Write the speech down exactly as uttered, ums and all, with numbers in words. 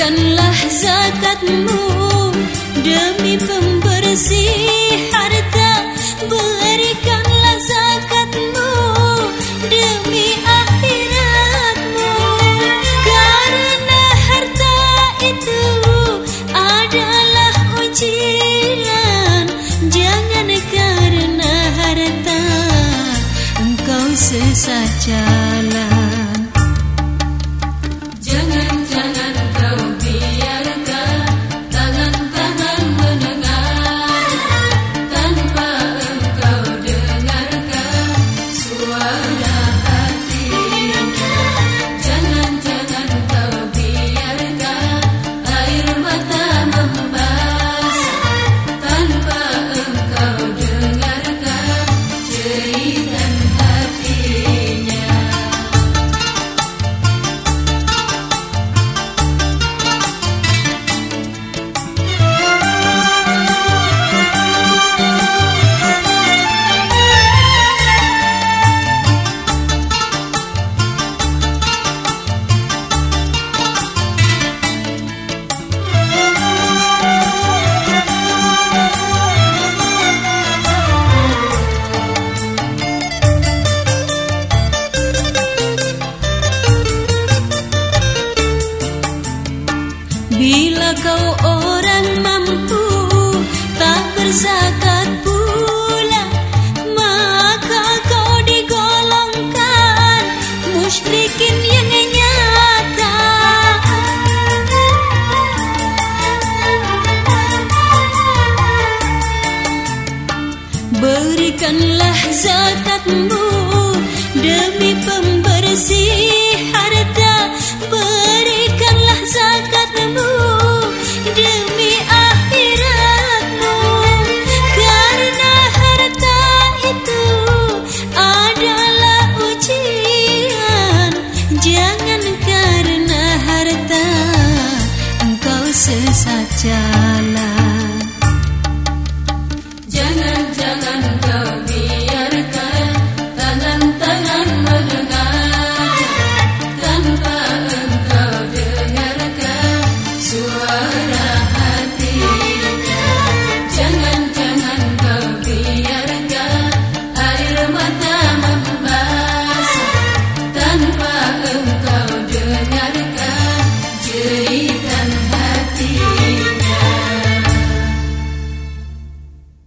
Berikanlah zakatmu demi pembersih harta. Berikanlah zakatmu demi akhiratmu. Karena harta itu adalah ujian. Jangan karena harta engkau sesat jalan. Bila kau orang mampu tak berzakat pula, maka kau digolongkan musyrikin yang nyata. Berikanlah zakatmu demi pembersih harta. Berikanlah zakatmu demi akhiratmu. Karena harta itu adalah ujian. Jangan karena harta engkau sesat jalan.